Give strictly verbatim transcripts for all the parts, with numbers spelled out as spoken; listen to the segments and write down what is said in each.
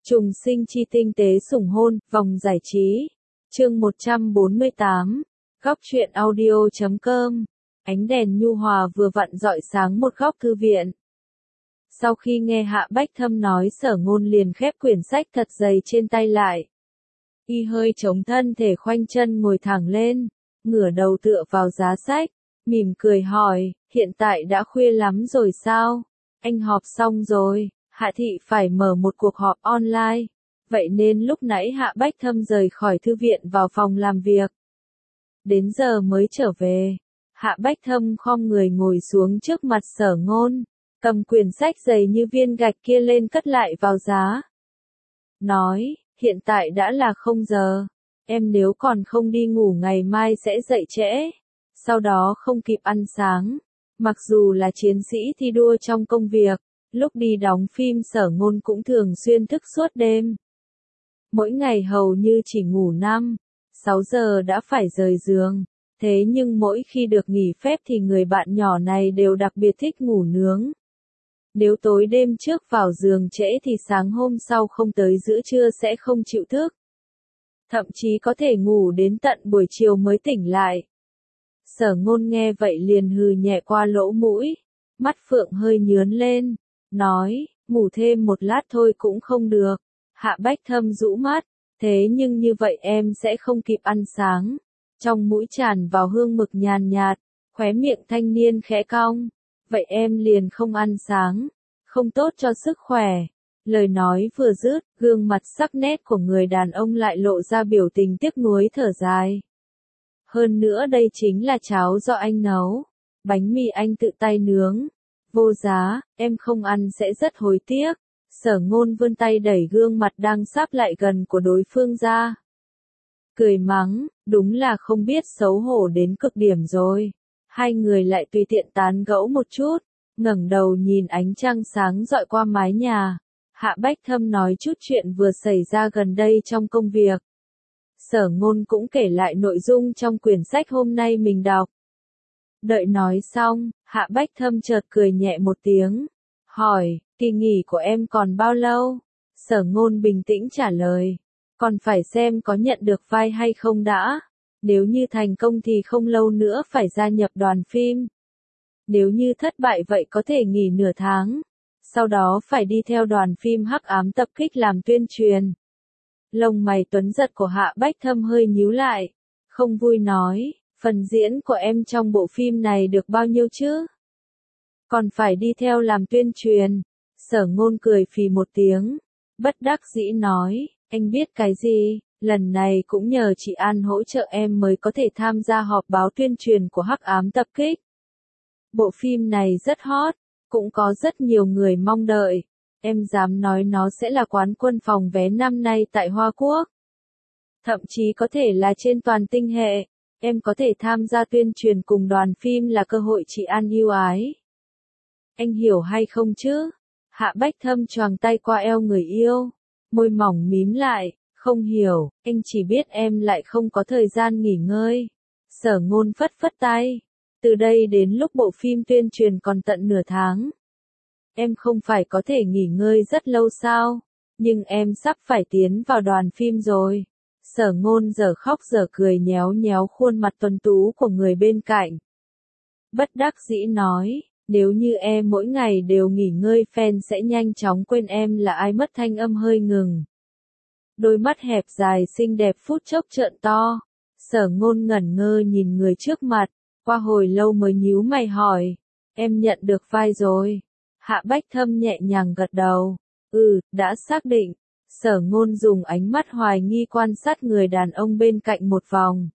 Trùng sinh chi tinh tế sủng hôn, vòng giải trí. Chương một trăm bốn mươi tám. Góc truyện audio chấm com. Ánh đèn nhu hòa vừa vặn rọi sáng một góc thư viện. Sau khi nghe Hạ Bách Thâm nói, Sở Ngôn liền khép quyển sách thật dày trên tay lại. Y hơi chống thân thể khoanh chân ngồi thẳng lên, ngửa đầu tựa vào giá sách, mỉm cười hỏi, hiện tại đã khuya lắm rồi sao? Anh họp xong rồi. Hạ Thị phải mở một cuộc họp online, vậy nên lúc nãy Hạ Bách Thâm rời khỏi thư viện vào phòng làm việc. Đến giờ mới trở về, Hạ Bách Thâm khom người ngồi xuống trước mặt Sở Ngôn, cầm quyển sách dày như viên gạch kia lên cất lại vào giá. Nói, hiện tại đã là không giờ, em nếu còn không đi ngủ ngày mai sẽ dậy trễ, sau đó không kịp ăn sáng. Mặc dù là chiến sĩ thi đua trong công việc, lúc đi đóng phim Sở Ngôn cũng thường xuyên thức suốt đêm. Mỗi ngày hầu như chỉ ngủ năm, sáu giờ đã phải rời giường, thế nhưng mỗi khi được nghỉ phép thì người bạn nhỏ này đều đặc biệt thích ngủ nướng. Nếu tối đêm trước vào giường trễ thì sáng hôm sau không tới giữa trưa sẽ không chịu thức. Thậm chí có thể ngủ đến tận buổi chiều mới tỉnh lại. Sở Ngôn nghe vậy liền hừ nhẹ qua lỗ mũi, mắt phượng hơi nhướn lên. Nói, ngủ thêm một lát thôi cũng không được. Hạ Bách Thâm rũ mắt, thế nhưng như vậy em sẽ không kịp ăn sáng. Trong mũi tràn vào hương mực nhàn nhạt, khóe miệng thanh niên khẽ cong. Vậy em liền không ăn sáng, không tốt cho sức khỏe. Lời nói vừa dứt, gương mặt sắc nét của người đàn ông lại lộ ra biểu tình tiếc nuối thở dài. Hơn nữa đây chính là cháo do anh nấu, bánh mì anh tự tay nướng. Vô giá, em không ăn sẽ rất hối tiếc. Sở Ngôn vươn tay đẩy gương mặt đang sắp lại gần của đối phương ra. Cười mắng, đúng là không biết xấu hổ đến cực điểm rồi. Hai người lại tùy tiện tán gẫu một chút, ngẩng đầu nhìn ánh trăng sáng rọi qua mái nhà. Hạ Bách Thâm nói chút chuyện vừa xảy ra gần đây trong công việc. Sở Ngôn cũng kể lại nội dung trong quyển sách hôm nay mình đọc. Đợi nói xong, Hạ Bách Thâm chợt cười nhẹ một tiếng, hỏi, kỳ nghỉ của em còn bao lâu? Sở Ngôn bình tĩnh trả lời, còn phải xem có nhận được vai hay không đã. Nếu như thành công thì không lâu nữa phải gia nhập đoàn phim. Nếu như thất bại vậy có thể nghỉ nửa tháng. Sau đó phải đi theo đoàn phim Hắc Ám Tập Kích làm tuyên truyền. Lông mày tuấn giật của Hạ Bách Thâm hơi nhíu lại, không vui nói. Phần diễn của em trong bộ phim này được bao nhiêu chứ? Còn phải đi theo làm tuyên truyền. Sở Ngôn cười phì một tiếng, bất đắc dĩ nói, anh biết cái gì, lần này cũng nhờ chị An hỗ trợ em mới có thể tham gia họp báo tuyên truyền của Hắc Ám Tập Kích. Bộ phim này rất hot, cũng có rất nhiều người mong đợi. Em dám nói nó sẽ là quán quân phòng vé năm nay tại Hoa Quốc. Thậm chí có thể là trên toàn tinh hệ. Em có thể tham gia tuyên truyền cùng đoàn phim là cơ hội chị An ưu ái. Anh hiểu hay không chứ? Hạ Bách Thâm choàng tay qua eo người yêu, môi mỏng mím lại, không hiểu, anh chỉ biết em lại không có thời gian nghỉ ngơi. Sở Ngôn phất phất tay, từ đây đến lúc bộ phim tuyên truyền còn tận nửa tháng. Em không phải có thể nghỉ ngơi rất lâu sao? Nhưng em sắp phải tiến vào đoàn phim rồi. Sở Ngôn giờ khóc giờ cười nhéo nhéo khuôn mặt tuấn tú của người bên cạnh. Bất đắc dĩ nói, nếu như em mỗi ngày đều nghỉ ngơi fan sẽ nhanh chóng quên em là ai mất. Thanh âm hơi ngừng. Đôi mắt hẹp dài xinh đẹp phút chốc trợn to. Sở Ngôn ngẩn ngơ nhìn người trước mặt, qua hồi lâu mới nhíu mày hỏi, em nhận được vai rồi. Hạ Bách Thâm nhẹ nhàng gật đầu, ừ, đã xác định. Sở Ngôn dùng ánh mắt hoài nghi quan sát người đàn ông bên cạnh một vòng.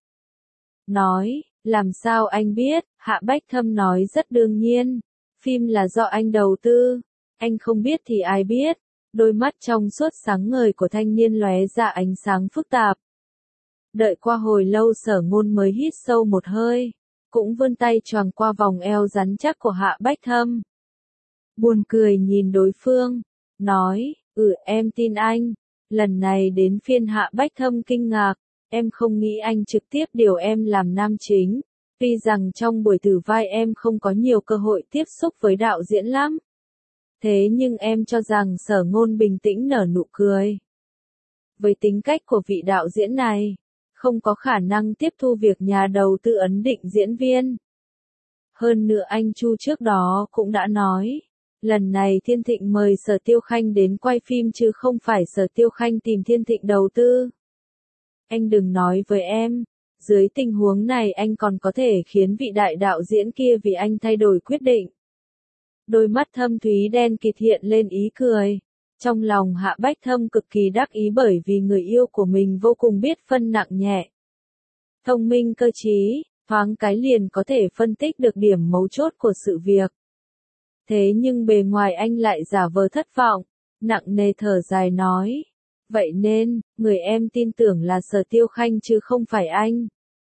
Nói, làm sao anh biết? Hạ Bách Thâm nói rất đương nhiên. Phim là do anh đầu tư. Anh không biết thì ai biết. Đôi mắt trong suốt sáng ngời của thanh niên lóe ra ánh sáng phức tạp. Đợi qua hồi lâu Sở Ngôn mới hít sâu một hơi. Cũng vươn tay choàng qua vòng eo rắn chắc của Hạ Bách Thâm. Buồn cười nhìn đối phương. Nói, ừ em tin anh. Lần này đến phiên Hạ Bách Thâm kinh ngạc, em không nghĩ anh trực tiếp điều em làm nam chính. Tuy rằng trong buổi thử vai em không có nhiều cơ hội tiếp xúc với đạo diễn lắm. Thế nhưng em cho rằng Sở Ngôn bình tĩnh nở nụ cười. Với tính cách của vị đạo diễn này, không có khả năng tiếp thu việc nhà đầu tư ấn định diễn viên. Hơn nữa anh Chu trước đó cũng đã nói, lần này Thiên Thịnh mời Sở Tiêu Khanh đến quay phim chứ không phải Sở Tiêu Khanh tìm Thiên Thịnh đầu tư. Anh đừng nói với em, dưới tình huống này anh còn có thể khiến vị đại đạo diễn kia vì anh thay đổi quyết định. Đôi mắt thâm thúy đen kịt hiện lên ý cười. Trong lòng Hạ Bách Thâm cực kỳ đắc ý bởi vì người yêu của mình vô cùng biết phân nặng nhẹ. Thông minh cơ trí, thoáng cái liền có thể phân tích được điểm mấu chốt của sự việc. Thế nhưng bề ngoài anh lại giả vờ thất vọng, nặng nề thở dài nói. Vậy nên, người em tin tưởng là Sở Tiêu Khanh chứ không phải anh.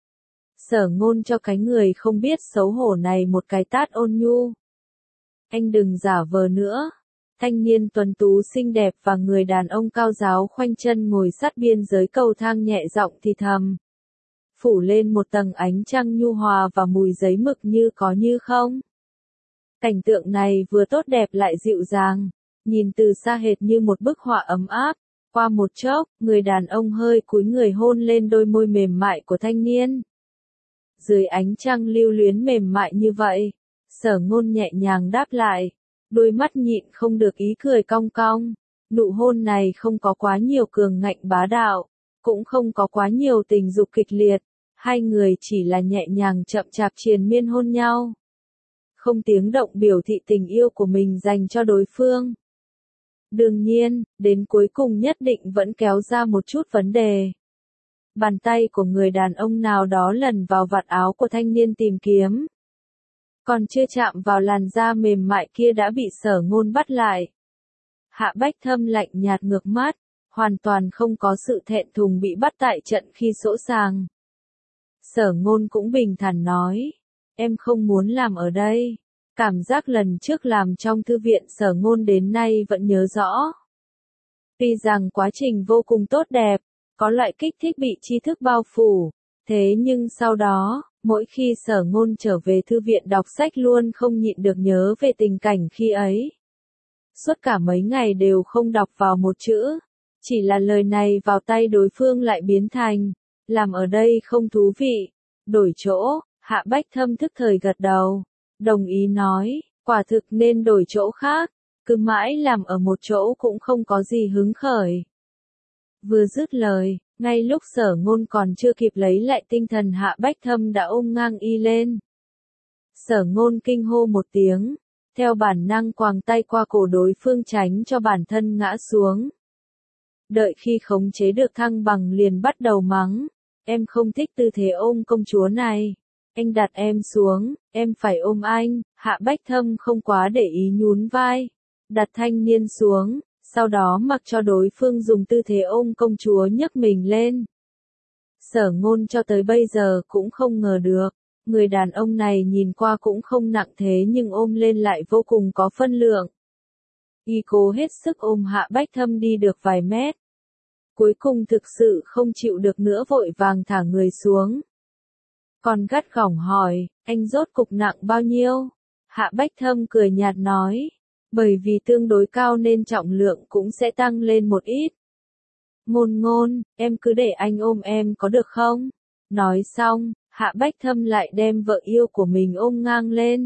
Sở Ngôn cho cái người không biết xấu hổ này một cái tát ôn nhu. Anh đừng giả vờ nữa. Thanh niên tuấn tú xinh đẹp và người đàn ông cao giáo khoanh chân ngồi sát biên giới cầu thang nhẹ giọng thì thầm. Phủ lên một tầng ánh trăng nhu hòa và mùi giấy mực như có như không. Cảnh tượng này vừa tốt đẹp lại dịu dàng, nhìn từ xa hệt như một bức họa ấm áp. Qua một chốc, người đàn ông hơi cúi người hôn lên đôi môi mềm mại của thanh niên. Dưới ánh trăng lưu luyến mềm mại như vậy, Sở Ngôn nhẹ nhàng đáp lại. Đôi mắt nhịn không được ý cười cong cong. Nụ hôn này không có quá nhiều cường ngạnh bá đạo, cũng không có quá nhiều tình dục kịch liệt. Hai người chỉ là nhẹ nhàng chậm chạp triền miên hôn nhau. Không tiếng động biểu thị tình yêu của mình dành cho đối phương. Đương nhiên, đến cuối cùng nhất định vẫn kéo ra một chút vấn đề. Bàn tay của người đàn ông nào đó lần vào vạt áo của thanh niên tìm kiếm. Còn chưa chạm vào làn da mềm mại kia đã bị Sở Ngôn bắt lại. Hạ Bách Thâm lạnh nhạt ngược mắt, hoàn toàn không có sự thẹn thùng bị bắt tại trận khi sỗ sàng. Sở Ngôn cũng bình thản nói, em không muốn làm ở đây. Cảm giác lần trước làm trong thư viện Sở Ngôn đến nay vẫn nhớ rõ. Tuy rằng quá trình vô cùng tốt đẹp, có loại kích thích bị tri thức bao phủ, thế nhưng sau đó, mỗi khi Sở Ngôn trở về thư viện đọc sách luôn không nhịn được nhớ về tình cảnh khi ấy. Suốt cả mấy ngày đều không đọc vào một chữ, chỉ là lời này vào tay đối phương lại biến thành, làm ở đây không thú vị, đổi chỗ. Hạ Bách Thâm thức thời gật đầu, đồng ý nói, quả thực nên đổi chỗ khác, cứ mãi làm ở một chỗ cũng không có gì hứng khởi. Vừa dứt lời, ngay lúc Sở Ngôn còn chưa kịp lấy lại tinh thần Hạ Bách Thâm đã ôm ngang y lên. Sở Ngôn kinh hô một tiếng, theo bản năng quàng tay qua cổ đối phương tránh cho bản thân ngã xuống. Đợi khi khống chế được thăng bằng liền bắt đầu mắng, em không thích tư thế ôm công chúa này. Anh đặt em xuống, em phải ôm anh. Hạ Bách Thâm không quá để ý nhún vai, đặt thanh niên xuống, sau đó mặc cho đối phương dùng tư thế ôm công chúa nhấc mình lên. Sở Ngôn cho tới bây giờ cũng không ngờ được, người đàn ông này nhìn qua cũng không nặng thế nhưng ôm lên lại vô cùng có phân lượng. Y cố hết sức ôm Hạ Bách Thâm đi được vài mét. Cuối cùng thực sự không chịu được nữa vội vàng thả người xuống. Còn gắt gỏng hỏi, anh rốt cục nặng bao nhiêu? Hạ Bách Thâm cười nhạt nói, bởi vì tương đối cao nên trọng lượng cũng sẽ tăng lên một ít. Ngôn Ngôn, em cứ để anh ôm em có được không? Nói xong, Hạ Bách Thâm lại đem vợ yêu của mình ôm ngang lên.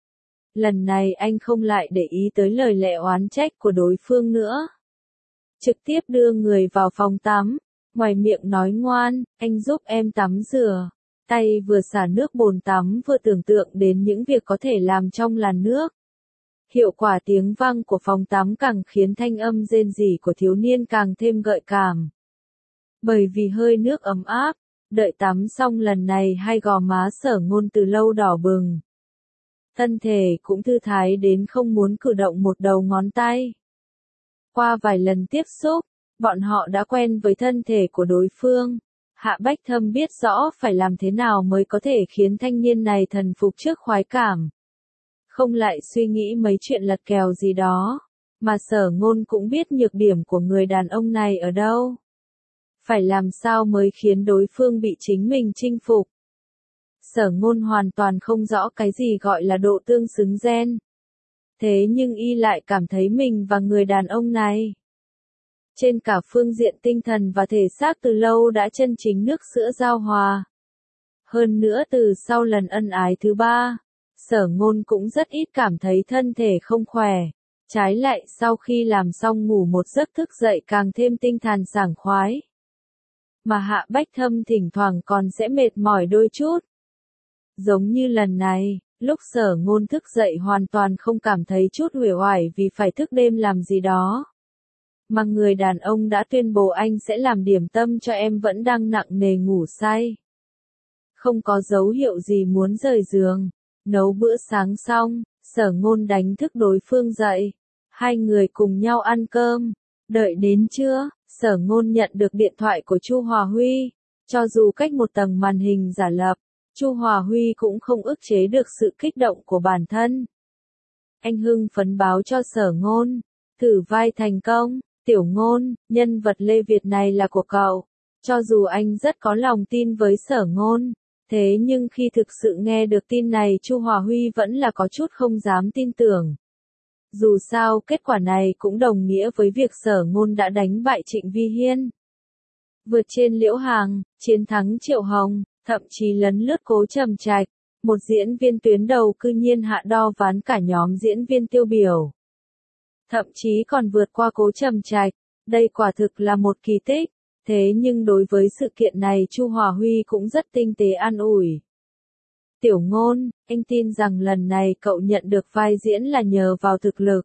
Lần này anh không lại để ý tới lời lẽ oán trách của đối phương nữa. Trực tiếp đưa người vào phòng tắm, ngoài miệng nói ngoan, anh giúp em tắm rửa. Tay vừa xả nước bồn tắm vừa tưởng tượng đến những việc có thể làm trong làn nước. Hiệu quả tiếng vang của phòng tắm càng khiến thanh âm rên rỉ của thiếu niên càng thêm gợi cảm. Bởi vì hơi nước ấm áp, đợi tắm xong lần này hai gò má Sở Ngôn từ lâu đỏ bừng. Thân thể cũng thư thái đến không muốn cử động một đầu ngón tay. Qua vài lần tiếp xúc, bọn họ đã quen với thân thể của đối phương. Hạ Bách Thâm biết rõ phải làm thế nào mới có thể khiến thanh niên này thần phục trước khoái cảm. Không lại suy nghĩ mấy chuyện lật kèo gì đó, mà Sở Ngôn cũng biết nhược điểm của người đàn ông này ở đâu. Phải làm sao mới khiến đối phương bị chính mình chinh phục. Sở Ngôn hoàn toàn không rõ cái gì gọi là độ tương xứng gen. thế nhưng y lại cảm thấy mình và người đàn ông này, trên cả phương diện tinh thần và thể xác từ lâu đã chân chính nước sữa giao hòa. Hơn nữa từ sau lần ân ái thứ ba, Sở Ngôn cũng rất ít cảm thấy thân thể không khỏe. Trái lại sau khi làm xong ngủ một giấc thức dậy càng thêm tinh thần sảng khoái. Mà Hạ Bách Thâm thỉnh thoảng còn sẽ mệt mỏi đôi chút. Giống như lần này, lúc Sở Ngôn thức dậy hoàn toàn không cảm thấy chút uể oải vì phải thức đêm làm gì đó. Mà người đàn ông đã tuyên bố anh sẽ làm điểm tâm cho em vẫn đang nặng nề ngủ say. Không có dấu hiệu gì muốn rời giường. Nấu bữa sáng xong, Sở Ngôn đánh thức đối phương dậy. Hai người cùng nhau ăn cơm. Đợi đến trưa, Sở Ngôn nhận được điện thoại của Chu Hòa Huy. Cho dù cách một tầng màn hình giả lập, Chu Hòa Huy cũng không ức chế được sự kích động của bản thân. Anh hưng phấn báo cho Sở Ngôn, thử vai thành công, Tiểu Ngôn, nhân vật Lê Việt này là của cậu. Cho dù anh rất có lòng tin với Sở Ngôn, thế nhưng khi thực sự nghe được tin này Chu Hòa Huy vẫn là có chút không dám tin tưởng. Dù sao kết quả này cũng đồng nghĩa với việc Sở Ngôn đã đánh bại Trịnh Vi Hiên, vượt trên Liễu Hằng, chiến thắng Triệu Hồng, thậm chí lấn lướt Cố Trầm Trạch, một diễn viên tuyến đầu cư nhiên hạ đo ván cả nhóm diễn viên tiêu biểu. Thậm chí còn vượt qua Cố Trầm Trạch, đây quả thực là một kỳ tích, thế nhưng đối với sự kiện này Chu Hòa Huy cũng rất tinh tế an ủi. Tiểu Ngôn, anh tin rằng lần này cậu nhận được vai diễn là nhờ vào thực lực.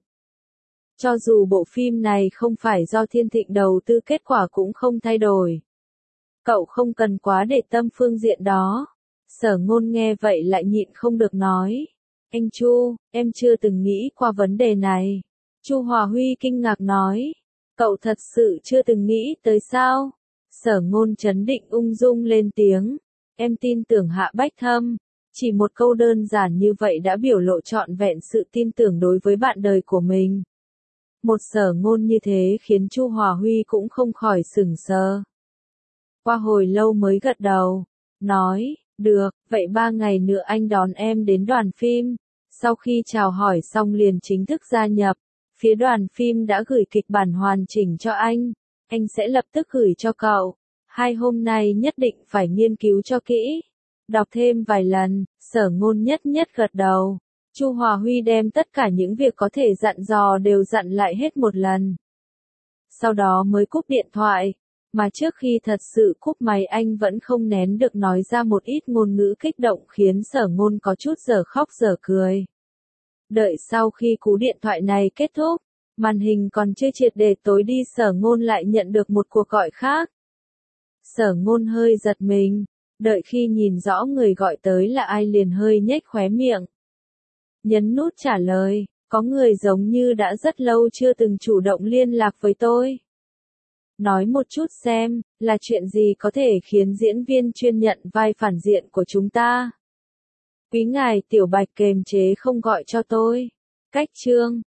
Cho dù bộ phim này không phải do Thiên Thịnh đầu tư kết quả cũng không thay đổi. Cậu không cần quá để tâm phương diện đó. Sở Ngôn nghe vậy lại nhịn không được nói. Anh Chu, em chưa từng nghĩ qua vấn đề này. Chu Hòa Huy kinh ngạc nói. Cậu thật sự chưa từng nghĩ tới sao? Sở Ngôn trấn định ung dung lên tiếng. Em tin tưởng Hạ Bách Thâm. Chỉ một câu đơn giản như vậy đã biểu lộ trọn vẹn sự tin tưởng đối với bạn đời của mình. Một Sở Ngôn như thế khiến Chu Hòa Huy cũng không khỏi sửng sờ. Qua hồi lâu mới gật đầu, nói, được, vậy ba ngày nữa anh đón em đến đoàn phim. Sau khi chào hỏi xong liền chính thức gia nhập, phía đoàn phim đã gửi kịch bản hoàn chỉnh cho anh, anh sẽ lập tức gửi cho cậu. Hai hôm nay nhất định phải nghiên cứu cho kỹ. Đọc thêm vài lần, Sở Ngôn nhất nhất gật đầu. Chu Hòa Huy đem tất cả những việc có thể dặn dò đều dặn lại hết một lần. Sau đó mới cúp điện thoại, mà trước khi thật sự cúp máy anh vẫn không nén được nói ra một ít ngôn ngữ kích động khiến Sở Ngôn có chút dở khóc dở cười. Đợi sau khi cú điện thoại này kết thúc, màn hình còn chưa triệt để tối đi Sở Ngôn lại nhận được một cuộc gọi khác. Sở Ngôn hơi giật mình, đợi khi nhìn rõ người gọi tới là ai liền hơi nhếch khóe miệng. Nhấn nút trả lời, có người giống như đã rất lâu chưa từng chủ động liên lạc với tôi. Nói một chút xem, là chuyện gì có thể khiến diễn viên chuyên nhận vai phản diện của chúng ta? Quý ngài Tiểu Bạch kềm chế không gọi cho tôi. Cách chương